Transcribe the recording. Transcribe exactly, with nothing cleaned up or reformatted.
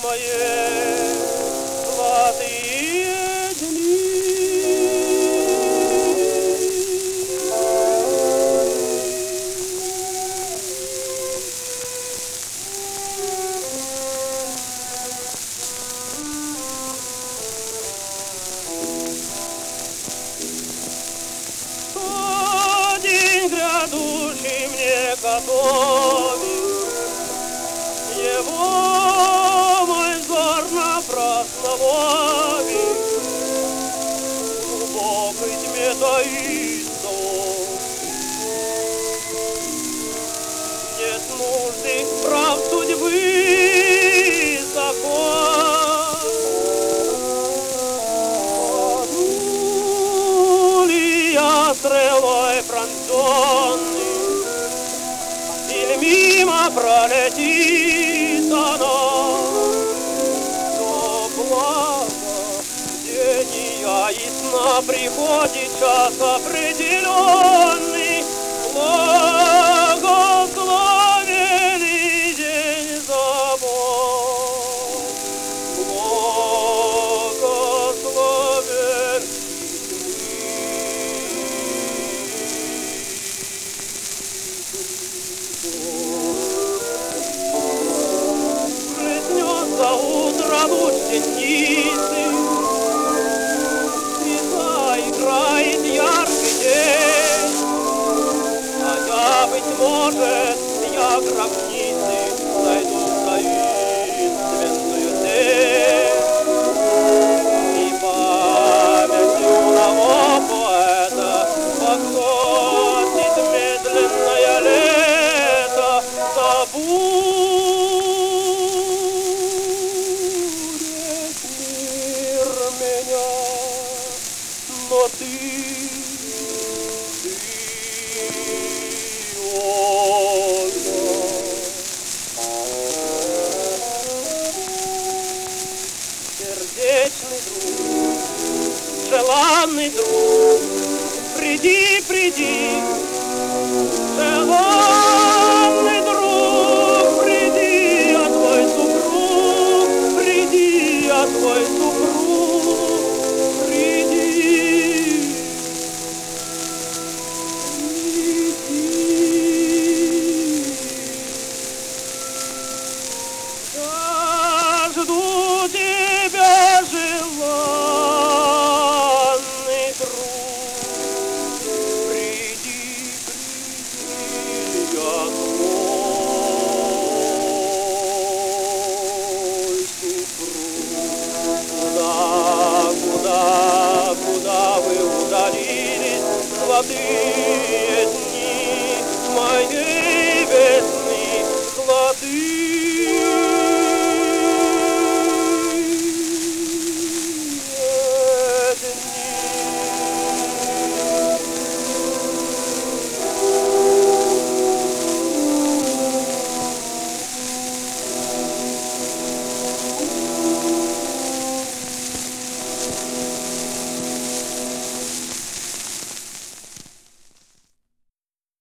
мои золотые дни. Что день грядущий мне готовит, его мой взор напрасно ловит, в глубокой тьме таится он. Нет нужды прав судьбы закон. Паду ли я стрелой пронзенный, или мимо пролетит она, то благо день ясно приходит час определенный, благословенный день забот, благословен за утро луч синицы, и заиграет яркий день, хотя, быть может, я гробницы найду в таинственную тень, и памятью нового поэта поглотит медленное лето, забудь. Но ты, ты, Ольга, сердечный друг, желанный друг, приди, приди, желанный друг, приди, а твой супруг, приди, а твой супруг. Жду тебя, желанный друг, приди, приди, я твой супруг. Куда, куда, куда вы удалились, золотые